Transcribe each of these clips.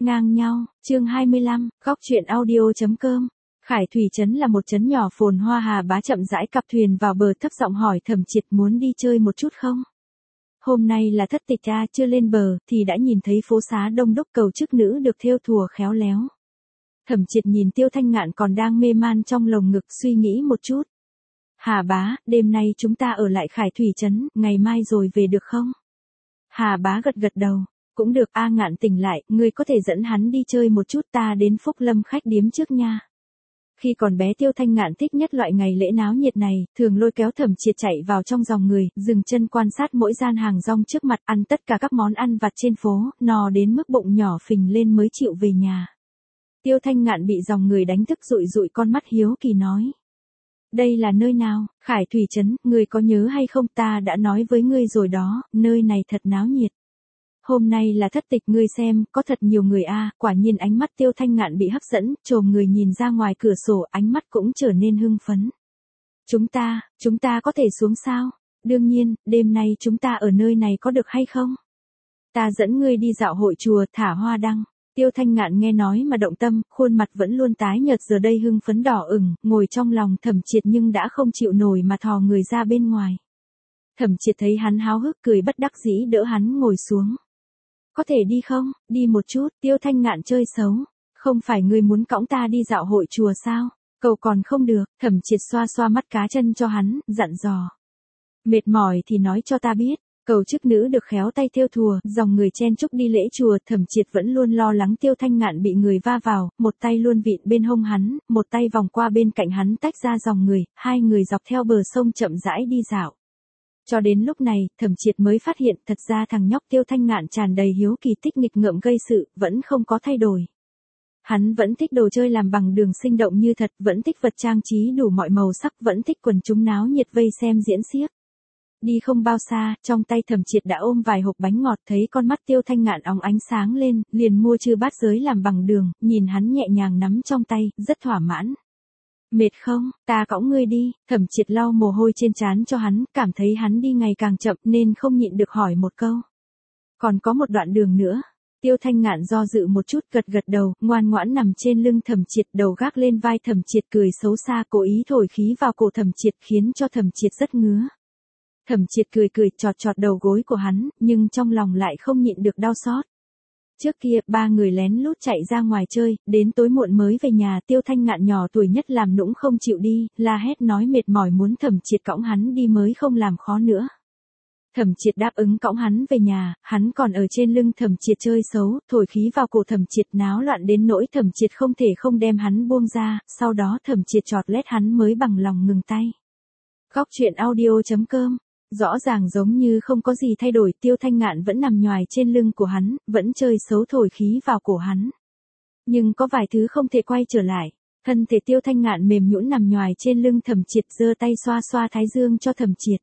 Ngang nhau, chương 25, góc truyện audio.com. Khải Thủy trấn là một trấn nhỏ phồn hoa. Hà Bá chậm rãi cặp thuyền vào bờ, thấp giọng hỏi Thẩm Triệt muốn đi chơi một chút không? Hôm nay là thất tịch a, chưa lên bờ thì đã nhìn thấy phố xá đông đúc, cầu chức nữ được thêu thùa khéo léo. Thẩm Triệt nhìn Tiêu Thanh Ngạn còn đang mê man trong lồng ngực, suy nghĩ một chút. Hà Bá, đêm nay chúng ta ở lại Khải Thủy trấn, ngày mai rồi về được không? Hà Bá gật gật đầu. Cũng được. A Ngạn tỉnh lại, ngươi có thể dẫn hắn đi chơi một chút, ta đến Phúc Lâm khách điếm trước nha. Khi còn bé Tiêu Thanh Ngạn thích nhất loại ngày lễ náo nhiệt này, thường lôi kéo Thẩm Triệt chạy vào trong dòng người, dừng chân quan sát mỗi gian hàng rong trước mặt, ăn tất cả các món ăn vặt trên phố, no đến mức bụng nhỏ phình lên mới chịu về nhà. Tiêu Thanh Ngạn bị dòng người đánh thức, dụi dụi con mắt hiếu kỳ nói. Đây là nơi nào? Khải Thủy trấn, ngươi có nhớ hay không, ta đã nói với ngươi rồi đó, nơi này thật náo nhiệt. Hôm nay là thất tịch, ngươi xem, có thật nhiều người a. Quả nhiên. Ánh mắt Tiêu Thanh Ngạn bị hấp dẫn, chồm người nhìn ra ngoài cửa sổ, ánh mắt cũng trở nên hưng phấn. Chúng ta có thể xuống sao? Đương nhiên, đêm nay chúng ta ở nơi này có được hay không? Ta dẫn ngươi đi dạo hội chùa, thả hoa đăng. Tiêu Thanh Ngạn nghe nói mà động tâm, khuôn mặt vẫn luôn tái nhợt giờ đây hưng phấn đỏ ửng, ngồi trong lòng Thẩm Triệt nhưng đã không chịu nổi mà thò người ra bên ngoài. Thẩm Triệt thấy hắn háo hức, cười bất đắc dĩ đỡ hắn ngồi xuống. Có thể đi không? Đi một chút. Tiêu Thanh Ngạn chơi xấu. Không phải ngươi muốn cõng ta đi dạo hội chùa sao? Cầu còn không được. Thẩm Triệt xoa xoa mắt cá chân cho hắn, dặn dò. Mệt mỏi thì nói cho ta biết. Cầu chức nữ được khéo tay thêu thùa, dòng người chen chúc đi lễ chùa. Thẩm Triệt vẫn luôn lo lắng Tiêu Thanh Ngạn bị người va vào, một tay luôn vịn bên hông hắn, một tay vòng qua bên cạnh hắn tách ra dòng người, hai người dọc theo bờ sông chậm rãi đi dạo. Cho đến lúc này, Thẩm Triệt mới phát hiện thật ra thằng nhóc Tiêu Thanh Ngạn tràn đầy hiếu kỳ, thích nghịch ngợm gây sự, vẫn không có thay đổi. Hắn vẫn thích đồ chơi làm bằng đường sinh động như thật, vẫn thích vật trang trí đủ mọi màu sắc, vẫn thích quần chúng náo nhiệt vây xem diễn xiếc. Đi không bao xa, trong tay Thẩm Triệt đã ôm vài hộp bánh ngọt, thấy con mắt Tiêu Thanh Ngạn óng ánh sáng lên, liền mua chư bát giới làm bằng đường, nhìn hắn nhẹ nhàng nắm trong tay, rất thỏa mãn. Mệt không? Ta cõng ngươi đi. Thẩm Triệt lau mồ hôi trên trán cho hắn, cảm thấy hắn đi ngày càng chậm nên không nhịn được hỏi một câu. Còn có một đoạn đường nữa. Tiêu Thanh Ngạn do dự một chút, gật gật đầu, ngoan ngoãn nằm trên lưng Thẩm Triệt, đầu gác lên vai Thẩm Triệt, cười xấu xa cố ý thổi khí vào cổ Thẩm Triệt khiến cho Thẩm Triệt rất ngứa. Thẩm Triệt cười chọt chọt đầu gối của hắn, nhưng trong lòng lại không nhịn được đau xót. Trước kia, ba người lén lút chạy ra ngoài chơi, đến tối muộn mới về nhà. Tiêu Thanh Ngạn nhỏ tuổi nhất làm nũng không chịu đi, la hét nói mệt mỏi muốn Thẩm Triệt cõng hắn đi mới không làm khó nữa. Thẩm Triệt đáp ứng cõng hắn về nhà, hắn còn ở trên lưng Thẩm Triệt chơi xấu, thổi khí vào cổ Thẩm Triệt, náo loạn đến nỗi Thẩm Triệt không thể không đem hắn buông ra, sau đó Thẩm Triệt chọt lét hắn mới bằng lòng ngừng tay. Góc truyện audio.com. Rõ ràng giống như không có gì thay đổi, Tiêu Thanh Ngạn vẫn nằm nhoài trên lưng của hắn, vẫn chơi xấu thổi khí vào cổ hắn. Nhưng có vài thứ không thể quay trở lại. Thân thể Tiêu Thanh Ngạn mềm nhũn nằm nhoài trên lưng Thẩm Triệt, giơ tay xoa xoa thái dương cho Thẩm Triệt.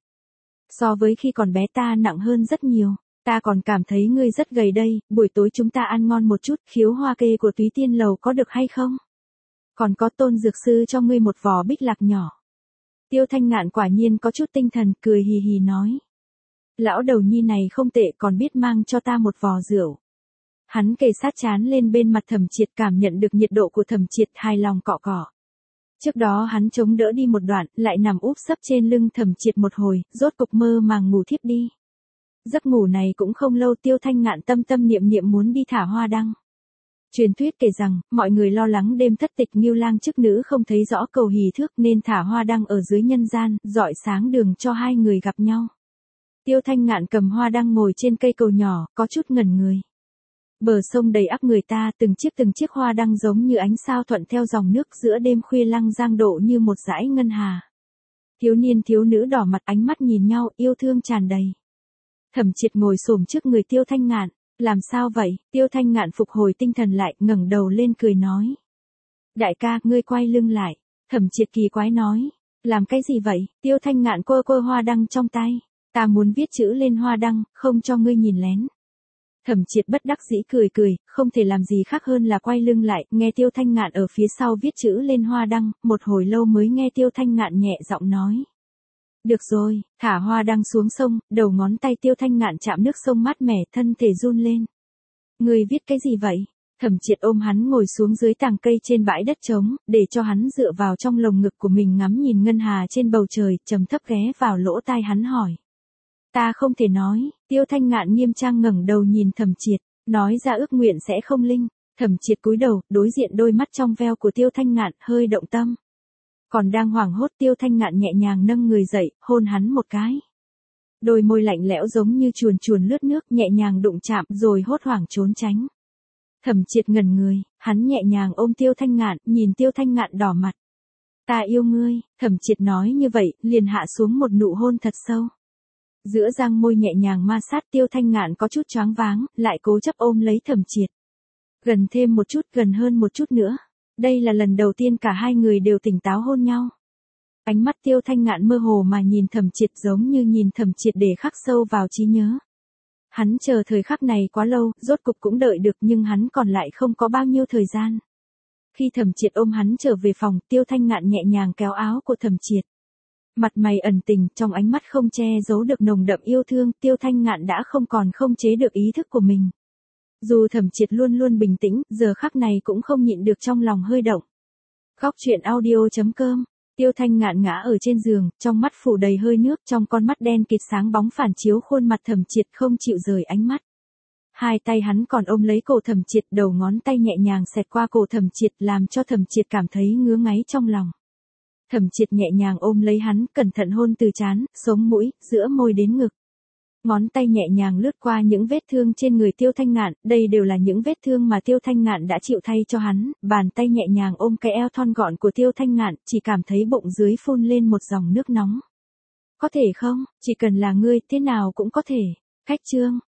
So với khi còn bé ta nặng hơn rất nhiều. Ta còn cảm thấy ngươi rất gầy đây, buổi tối chúng ta ăn ngon một chút, khiếu hoa kê của Túy Tiên Lầu có được hay không? Còn có Tôn dược sư cho ngươi một vò bích lạc nhỏ. Tiêu Thanh Ngạn quả nhiên có chút tinh thần, cười hì hì nói. Lão đầu nhi này không tệ, còn biết mang cho ta một vò rượu. Hắn kề sát trán lên bên mặt Thẩm Triệt, cảm nhận được nhiệt độ của Thẩm Triệt, hài lòng cọ cọ. Trước đó hắn chống đỡ đi một đoạn, lại nằm úp sấp trên lưng Thẩm Triệt một hồi, rốt cục mơ màng ngủ thiếp đi. Giấc ngủ này cũng không lâu, Tiêu Thanh Ngạn tâm tâm niệm niệm muốn đi thả hoa đăng. Truyền thuyết kể rằng, mọi người lo lắng đêm thất tịch Ngưu Lang chức nữ không thấy rõ cầu hỷ thước nên thả hoa đăng ở dưới nhân gian, rọi sáng đường cho hai người gặp nhau. Tiêu Thanh Ngạn cầm hoa đăng ngồi trên cây cầu nhỏ, có chút ngẩn người. Bờ sông đầy ắp người ta, từng chiếc hoa đăng giống như ánh sao thuận theo dòng nước giữa đêm khuya lăng giang độ như một dải ngân hà. Thiếu niên thiếu nữ đỏ mặt, ánh mắt nhìn nhau, yêu thương tràn đầy. Thẩm Triệt ngồi xổm trước người Tiêu Thanh Ngạn. Làm sao vậy? Tiêu Thanh Ngạn phục hồi tinh thần lại, ngẩng đầu lên cười nói. Đại ca, ngươi quay lưng lại. Thẩm Triệt kỳ quái nói. Làm cái gì vậy? Tiêu Thanh Ngạn quơ hoa đăng trong tay. Ta muốn viết chữ lên hoa đăng, không cho ngươi nhìn lén. Thẩm Triệt bất đắc dĩ cười, không thể làm gì khác hơn là quay lưng lại, nghe Tiêu Thanh Ngạn ở phía sau viết chữ lên hoa đăng, một hồi lâu mới nghe Tiêu Thanh Ngạn nhẹ giọng nói. Được rồi, thả hoa đăng xuống sông, đầu ngón tay Tiêu Thanh Ngạn chạm nước sông mát mẻ, thân thể run lên. Ngươi viết cái gì vậy? Thẩm Triệt ôm hắn ngồi xuống dưới tàng cây trên bãi đất trống, để cho hắn dựa vào trong lồng ngực của mình ngắm nhìn ngân hà trên bầu trời, trầm thấp ghé vào lỗ tai hắn hỏi. Ta không thể nói, Tiêu Thanh Ngạn nghiêm trang ngẩng đầu nhìn Thẩm Triệt, nói ra ước nguyện sẽ không linh. Thẩm Triệt cúi đầu, đối diện đôi mắt trong veo của Tiêu Thanh Ngạn, hơi động tâm. Còn đang hoảng hốt, Tiêu Thanh Ngạn nhẹ nhàng nâng người dậy, hôn hắn một cái. Đôi môi lạnh lẽo giống như chuồn chuồn lướt nước, nhẹ nhàng đụng chạm rồi hốt hoảng trốn tránh. Thẩm Triệt ngẩn người, hắn nhẹ nhàng ôm Tiêu Thanh Ngạn, nhìn Tiêu Thanh Ngạn đỏ mặt. Ta yêu ngươi, Thẩm Triệt nói như vậy, liền hạ xuống một nụ hôn thật sâu. Giữa giang môi nhẹ nhàng ma sát, Tiêu Thanh Ngạn có chút choáng váng, lại cố chấp ôm lấy Thẩm Triệt. Gần thêm một chút, gần hơn một chút nữa. Đây là lần đầu tiên cả hai người đều tỉnh táo hôn nhau. Ánh mắt Tiêu Thanh Ngạn mơ hồ mà nhìn Thẩm Triệt, giống như nhìn Thẩm Triệt để khắc sâu vào trí nhớ. Hắn chờ thời khắc này quá lâu, rốt cục cũng đợi được, nhưng hắn còn lại không có bao nhiêu thời gian. Khi Thẩm Triệt ôm hắn trở về phòng, Tiêu Thanh Ngạn nhẹ nhàng kéo áo của Thẩm Triệt. Mặt mày ẩn tình, trong ánh mắt không che giấu được nồng đậm yêu thương, Tiêu Thanh Ngạn đã không còn không chế được ý thức của mình. Dù Thẩm Triệt luôn luôn bình tĩnh, giờ khắc này cũng không nhịn được trong lòng hơi động. Góc truyện audio.com. Tiêu Thanh Ngạn ngã ở trên giường, trong mắt phủ đầy hơi nước, trong con mắt đen kịt sáng bóng phản chiếu khuôn mặt Thẩm Triệt, không chịu rời ánh mắt. Hai tay hắn còn ôm lấy cổ Thẩm Triệt, đầu ngón tay nhẹ nhàng xẹt qua cổ Thẩm Triệt, làm cho Thẩm Triệt cảm thấy ngứa ngáy trong lòng. Thẩm Triệt nhẹ nhàng ôm lấy hắn, cẩn thận hôn từ trán, sống mũi, giữa môi đến ngực. Ngón tay nhẹ nhàng lướt qua những vết thương trên người Tiêu Thanh Ngạn, đây đều là những vết thương mà Tiêu Thanh Ngạn đã chịu thay cho hắn, bàn tay nhẹ nhàng ôm cái eo thon gọn của Tiêu Thanh Ngạn, chỉ cảm thấy bụng dưới phun lên một dòng nước nóng. Có thể không, chỉ cần là ngươi, thế nào cũng có thể. Cách chương.